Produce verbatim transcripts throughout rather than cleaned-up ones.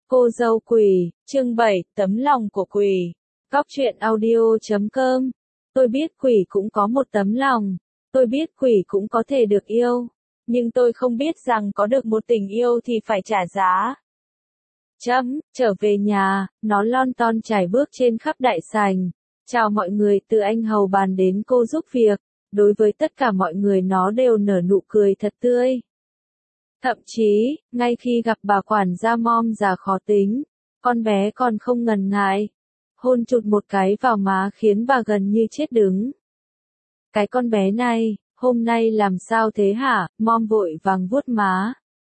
Cô dâu quỷ, chương bảy, tấm lòng của quỷ. Góc truyện audio chấm com. Tôi biết quỷ cũng có một tấm lòng. Tôi biết quỷ cũng có thể được yêu. Nhưng tôi không biết rằng có được một tình yêu thì phải trả giá. Chấm, trở về nhà, nó lon ton trải bước trên khắp đại sảnh. Chào mọi người, từ anh hầu bàn đến cô giúp việc. Đối với tất cả mọi người nó đều nở nụ cười thật tươi. Thậm chí, ngay khi gặp bà quản gia Mom già khó tính, con bé còn không ngần ngại. Hôn chụt một cái vào má khiến bà gần như chết đứng. Cái con bé này, hôm nay làm sao thế hả? Mom vội vàng vuốt má.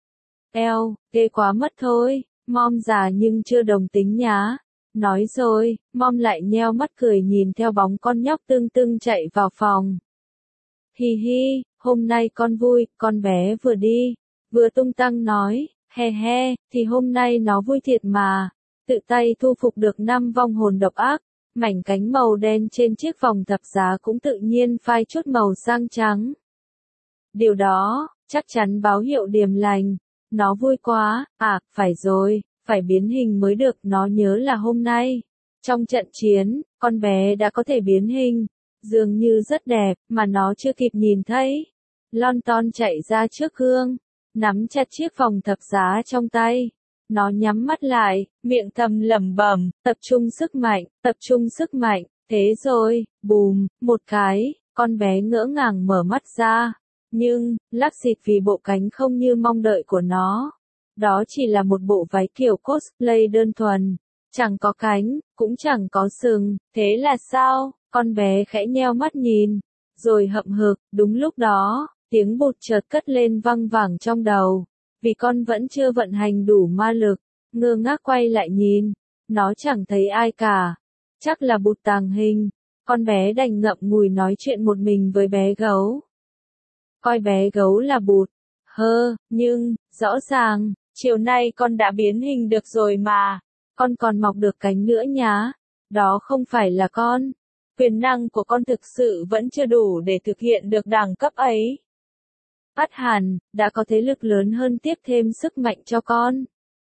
Eo, ghê quá mất thôi, Mom già nhưng chưa đồng tính nhá. Nói rồi, Mom lại nheo mắt cười nhìn theo bóng con nhóc tưng tưng chạy vào phòng. Hi hi, hôm nay con vui, con bé vừa đi, vừa tung tăng nói, he he, thì hôm nay nó vui thiệt mà. Tự tay thu phục được năm vong hồn độc ác, mảnh cánh màu đen trên chiếc vòng thập giá cũng tự nhiên phai chút màu sang trắng. Điều đó, chắc chắn báo hiệu điềm lành. Nó vui quá, à, phải rồi, phải biến hình mới được. Nó nhớ là hôm nay, trong trận chiến, con bé đã có thể biến hình, dường như rất đẹp, mà nó chưa kịp nhìn thấy. Lon ton chạy ra trước gương, nắm chặt chiếc vòng thập giá trong tay. Nó nhắm mắt lại, miệng thầm lẩm bẩm, tập trung sức mạnh, tập trung sức mạnh. Thế rồi, bùm, một cái, con bé ngỡ ngàng mở mắt ra. Nhưng, lắc xịt vì bộ cánh không như mong đợi của nó. Đó chỉ là một bộ váy kiểu cosplay đơn thuần. Chẳng có cánh, cũng chẳng có sừng. Thế là sao? Con bé khẽ nheo mắt nhìn. Rồi hậm hực, đúng lúc đó, tiếng bụt chợt cất lên văng vẳng trong đầu. Vì con vẫn chưa vận hành đủ ma lực, ngơ ngác quay lại nhìn. Nó chẳng thấy ai cả. Chắc là bụt tàng hình. Con bé đành ngậm ngùi nói chuyện một mình với bé gấu. Coi bé gấu là bụt. Hơ, nhưng, rõ ràng, chiều nay con đã biến hình được rồi mà. Con còn mọc được cánh nữa nhá. Đó không phải là con. Quyền năng của con thực sự vẫn chưa đủ để thực hiện được đẳng cấp ấy. Ắt hẳn, đã có thế lực lớn hơn tiếp thêm sức mạnh cho con.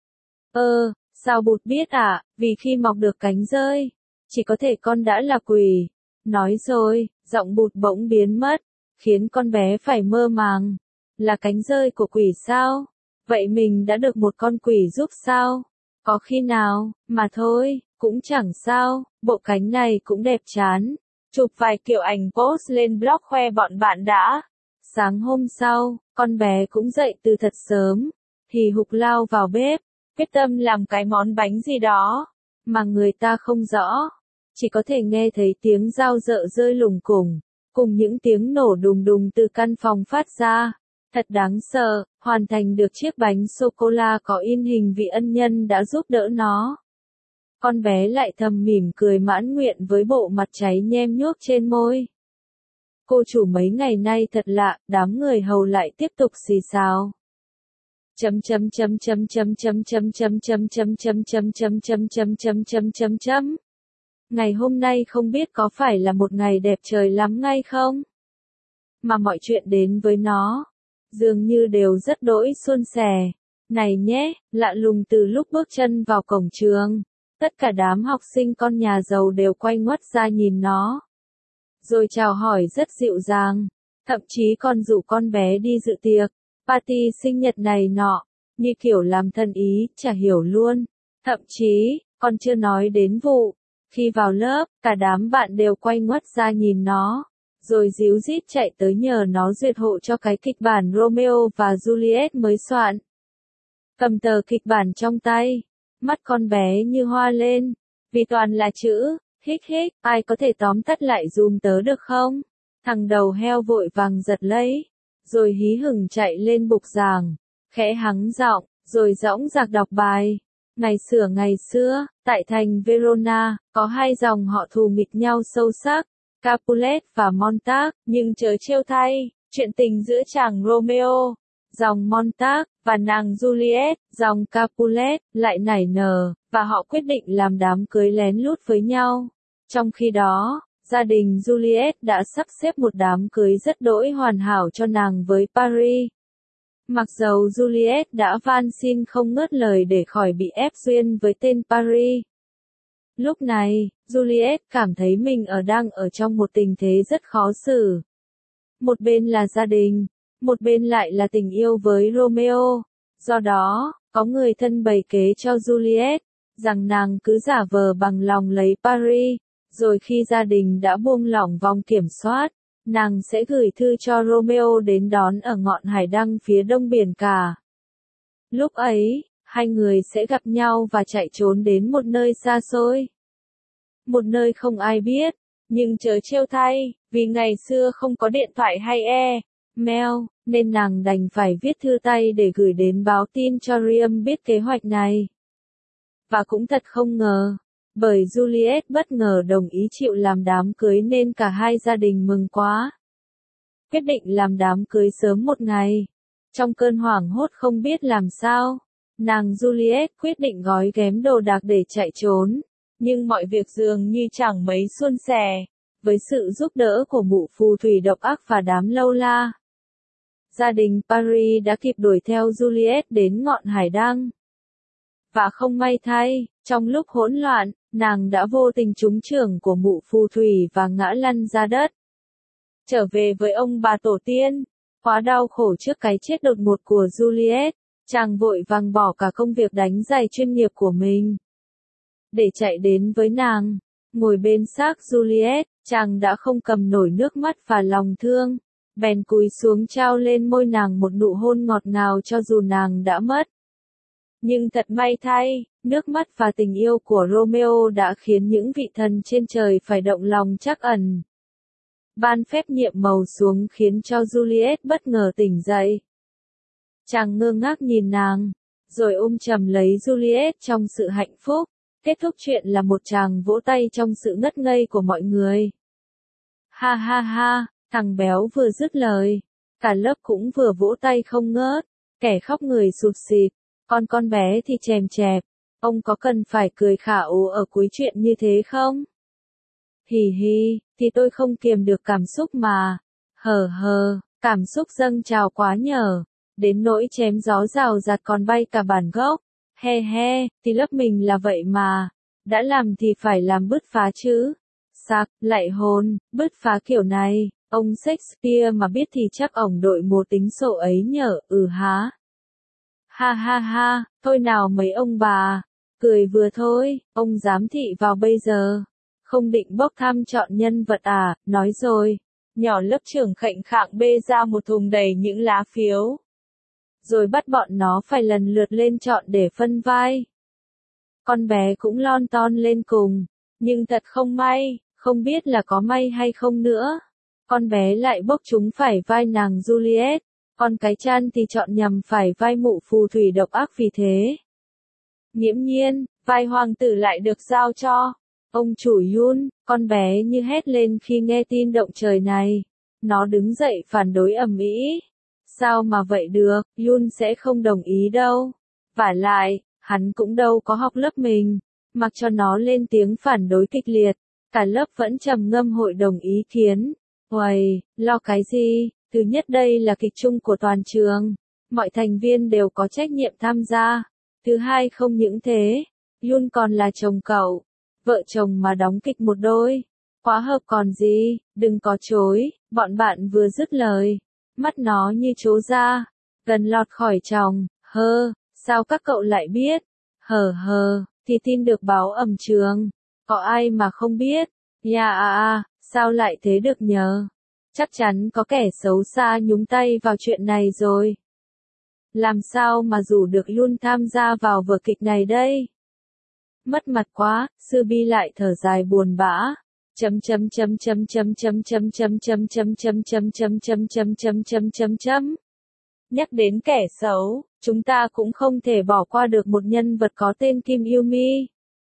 Ơ, sao bụt biết à? Vì khi mọc được cánh rơi, chỉ có thể con đã là quỷ. Nói rồi, giọng bụt bỗng biến mất, khiến con bé phải mơ màng. Là cánh rơi của quỷ sao? Vậy mình đã được một con quỷ giúp sao? Có khi nào, mà thôi, cũng chẳng sao, bộ cánh này cũng đẹp chán. Chụp vài kiểu ảnh post lên blog khoe bọn bạn đã. Sáng hôm sau, con bé cũng dậy từ thật sớm, thì hục lao vào bếp, quyết tâm làm cái món bánh gì đó, mà người ta không rõ, chỉ có thể nghe thấy tiếng dao dợ rơi lủng củng, cùng những tiếng nổ đùng đùng từ căn phòng phát ra. Thật đáng sợ, hoàn thành được chiếc bánh sô-cô-la có in hình vị ân nhân đã giúp đỡ nó. Con bé lại thầm mỉm cười mãn nguyện với bộ mặt cháy nhem nhuốc trên môi. Cô chủ mấy ngày nay thật lạ, đám người hầu lại tiếp tục xì xào. Chấm chấm chấm chấm chấm chấm chấm chấm chấm chấm chấm chấm chấm chấm chấm chấm chấm chấm chấm. Ngày hôm nay không biết có phải là một ngày đẹp trời lắm ngay không? Mà mọi chuyện đến với nó, dường như đều rất đỗi suôn sẻ. Này nhé, lạ lùng từ lúc bước chân vào cổng trường, tất cả đám học sinh con nhà giàu đều quay ngoắt ra nhìn nó. Rồi chào hỏi rất dịu dàng, thậm chí còn rủ con bé đi dự tiệc, party sinh nhật này nọ, như kiểu làm thân ý, chả hiểu luôn. Thậm chí, còn chưa nói đến vụ, khi vào lớp, cả đám bạn đều quay ngoắt ra nhìn nó, rồi díu dít chạy tới nhờ nó duyệt hộ cho cái kịch bản Romeo và Juliet mới soạn. Cầm tờ kịch bản trong tay, mắt con bé như hoa lên, vì toàn là chữ. Hích hích, ai có thể tóm tắt lại dùm tớ được không? Thằng đầu heo vội vàng giật lấy, rồi hí hửng chạy lên bục giảng, khẽ hắng giọng, rồi dõng dạc đọc bài. Ngày xưa ngày xưa, tại thành Verona, có hai dòng họ thù nghịch nhau sâu sắc, Capulet và Montag, nhưng chớ trêu thay, chuyện tình giữa chàng Romeo, dòng Montag, và nàng Juliet, dòng Capulet, lại nảy nở, và họ quyết định làm đám cưới lén lút với nhau. Trong khi đó, gia đình Juliet đã sắp xếp một đám cưới rất đỗi hoàn hảo cho nàng với Paris. Mặc dầu Juliet đã van xin không ngớt lời để khỏi bị ép duyên với tên Paris. Lúc này, Juliet cảm thấy mình ở đang ở trong một tình thế rất khó xử. Một bên là gia đình, một bên lại là tình yêu với Romeo. Do đó, có người thân bày kế cho Juliet, rằng nàng cứ giả vờ bằng lòng lấy Paris, rồi khi gia đình đã buông lỏng vòng kiểm soát, nàng sẽ gửi thư cho Romeo đến đón ở ngọn hải đăng phía đông biển cả. Lúc ấy, hai người sẽ gặp nhau và chạy trốn đến một nơi xa xôi. Một nơi không ai biết, nhưng chớ trêu thay, vì ngày xưa không có điện thoại hay e-mail, nên nàng đành phải viết thư tay để gửi đến báo tin cho Priam biết kế hoạch này. Và cũng thật không ngờ, bởi Juliet bất ngờ đồng ý chịu làm đám cưới nên cả hai gia đình mừng quá. Quyết định làm đám cưới sớm một ngày. Trong cơn hoảng hốt không biết làm sao, nàng Juliet quyết định gói ghém đồ đạc để chạy trốn. Nhưng mọi việc dường như chẳng mấy suôn sẻ, với sự giúp đỡ của mụ phù thủy độc ác và đám lâu la. Gia đình Paris đã kịp đuổi theo Juliet đến ngọn hải đăng. Và không may thay, trong lúc hỗn loạn, nàng đã vô tình trúng chưởng của mụ phù thủy và ngã lăn ra đất. Trở về với ông bà tổ tiên, quá đau khổ trước cái chết đột ngột của Juliet, chàng vội vàng bỏ cả công việc đánh giày chuyên nghiệp của mình. Để chạy đến với nàng, ngồi bên xác Juliet, chàng đã không cầm nổi nước mắt và lòng thương, bèn cúi xuống trao lên môi nàng một nụ hôn ngọt ngào cho dù nàng đã mất. Nhưng thật may thay, nước mắt và tình yêu của Romeo đã khiến những vị thần trên trời phải động lòng trắc ẩn. Ban phép nhiệm màu xuống khiến cho Juliet bất ngờ tỉnh dậy. Chàng ngơ ngác nhìn nàng, rồi ôm chầm lấy Juliet trong sự hạnh phúc. Kết thúc chuyện là một chàng vỗ tay trong sự ngất ngây của mọi người. Ha ha ha, thằng béo vừa dứt lời, cả lớp cũng vừa vỗ tay không ngớt, kẻ khóc người sụt sịt, còn con bé thì chèm chẹp. Ông có cần phải cười khả ố ở cuối chuyện như thế không? Hì hì, thì tôi không kiềm được cảm xúc mà. Hờ hờ, cảm xúc dâng trào quá nhở, đến nỗi chém gió rào rạt còn bay cả bản gốc. He he, thì lớp mình là vậy mà. Đã làm thì phải làm bứt phá chứ. Sạc, lại hồn, bứt phá kiểu này, ông Shakespeare mà biết thì chắc ổng đội một tính sổ ấy nhở, ừ há. Ha ha ha, thôi nào mấy ông bà, cười vừa thôi, ông giám thị vào bây giờ. Không định bốc thăm chọn nhân vật à, nói rồi. Nhỏ lớp trưởng khệnh khạng bê ra một thùng đầy những lá phiếu. Rồi bắt bọn nó phải lần lượt lên chọn để phân vai. Con bé cũng lon ton lên cùng, nhưng thật không may, không biết là có may hay không nữa. Con bé lại bốc chúng phải vai nàng Juliet, còn cái Chan thì chọn nhầm phải vai mụ phù thủy độc ác vì thế. Nghiễm nhiên, vai hoàng tử lại được giao cho ông chủ Yun, con bé như hét lên khi nghe tin động trời này. Nó đứng dậy phản đối ầm ĩ. Sao mà vậy được, Yun sẽ không đồng ý đâu. Vả lại, hắn cũng đâu có học lớp mình, mặc cho nó lên tiếng phản đối kịch liệt, cả lớp vẫn trầm ngâm hội đồng ý kiến. Uầy, lo cái gì, thứ nhất đây là kịch chung của toàn trường, mọi thành viên đều có trách nhiệm tham gia. Thứ hai không những thế, Yun còn là chồng cậu, vợ chồng mà đóng kịch một đôi, quá hợp còn gì, đừng có chối, bọn bạn vừa dứt lời. Mắt nó như trố ra, gần lọt khỏi tròng, hơ, sao các cậu lại biết? Hờ hờ, thì tin được báo ầm trường, có ai mà không biết? Ya à à, sao lại thế được nhờ? Chắc chắn có kẻ xấu xa nhúng tay vào chuyện này rồi. Làm sao mà rủ được Yun tham gia vào vở kịch này đây? Mất mặt quá, Sư Bi lại thở dài buồn bã. Chấm chấm chấm chấm chấm chấm chấm chấm chấm chấm chấm chấm chấm chấm chấm chấm chấm chấm chấm. Nhắc đến kẻ xấu, chúng ta cũng không thể bỏ qua được một nhân vật có tên Kim Yumi.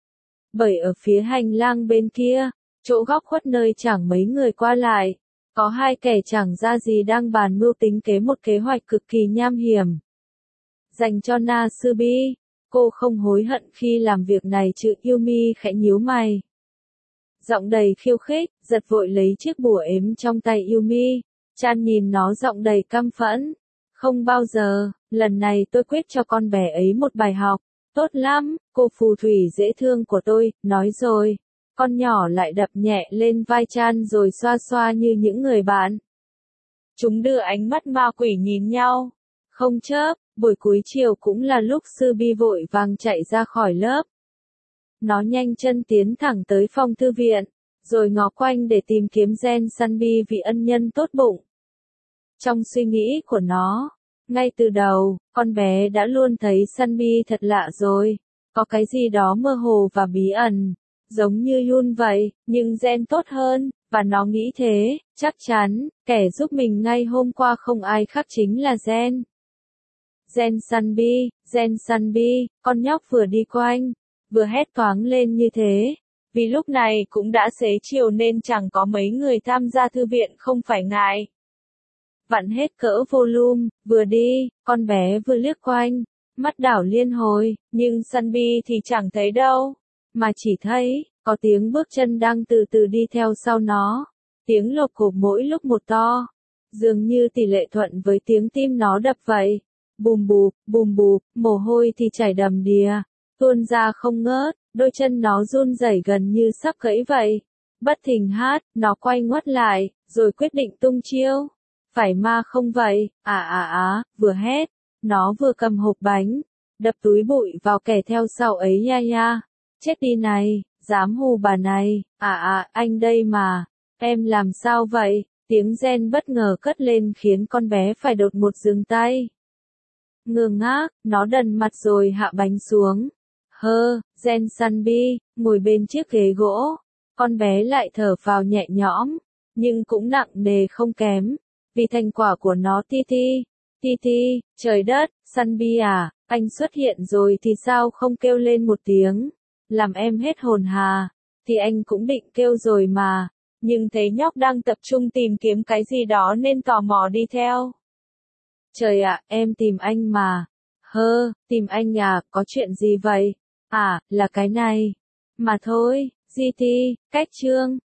Bởi ở phía hành lang bên kia, chỗ góc khuất nơi chẳng mấy người qua lại, có hai kẻ chẳng ra gì đang bàn mưu tính kế một kế hoạch cực kỳ nham hiểm. Dành cho Na Subi, cô không hối hận khi làm việc này chứ? Yumi khẽ nhíu mày. Giọng đầy khiêu khích, giật vội lấy chiếc bùa ếm trong tay Yumi. Chan nhìn nó giọng đầy căm phẫn. Không bao giờ, lần này tôi quyết cho con bé ấy một bài học. Tốt lắm, cô phù thủy dễ thương của tôi, nói rồi. Con nhỏ lại đập nhẹ lên vai Chan rồi xoa xoa như những người bạn. Chúng đưa ánh mắt ma quỷ nhìn nhau. Không chớp, buổi cuối chiều cũng là lúc Sư Bi vội vàng chạy ra khỏi lớp. Nó nhanh chân tiến thẳng tới phòng thư viện, rồi ngó quanh để tìm kiếm Gen Sunbi vị ân nhân tốt bụng. Trong suy nghĩ của nó, ngay từ đầu, con bé đã luôn thấy Sunbi thật lạ rồi, có cái gì đó mơ hồ và bí ẩn, giống như Yun vậy, nhưng Gen tốt hơn, và nó nghĩ thế, chắc chắn, kẻ giúp mình ngay hôm qua không ai khác chính là Gen. Gen Sunbi, Gen Sunbi, con nhóc vừa đi quanh, vừa hét toáng lên như thế. Vì lúc này cũng đã xế chiều nên chẳng có mấy người tham gia thư viện không phải ngại. Vặn hết cỡ volume, vừa đi, con bé vừa liếc quanh, mắt đảo liên hồi, nhưng Sunbi thì chẳng thấy đâu, mà chỉ thấy, có tiếng bước chân đang từ từ đi theo sau nó, tiếng lộc cộp mỗi lúc một to, dường như tỷ lệ thuận với tiếng tim nó đập vậy, bùm bụp, bùm bụp, mồ hôi thì chảy đầm đìa, tuôn ra không ngớt, đôi chân nó run rẩy gần như sắp gãy vậy. Bất thình hát, nó quay ngoắt lại, rồi quyết định tung chiêu. Phải ma không vậy, à à à, vừa hét, nó vừa cầm hộp bánh, đập túi bụi vào kẻ theo sau ấy nha nha. Chết đi này, dám hù bà này, à à, anh đây mà, em làm sao vậy? Tiếng Gen bất ngờ cất lên khiến con bé phải đột ngột dừng tay. Ngơ ngác, nó đần mặt rồi hạ bánh xuống. Hơ, Gen Sunbi, ngồi bên chiếc ghế gỗ. Con bé lại thở phào nhẹ nhõm, nhưng cũng nặng nề không kém. Vì thành quả của nó ti ti, ti ti, trời đất, Sunbi à, anh xuất hiện rồi thì sao không kêu lên một tiếng, làm em hết hồn hà, thì anh cũng định kêu rồi mà, nhưng thấy nhóc đang tập trung tìm kiếm cái gì đó nên tò mò đi theo. Trời ạ, em tìm anh mà. Hơ, tìm anh à, có chuyện gì vậy? À, là cái này. Mà thôi, giê tê, cách chương.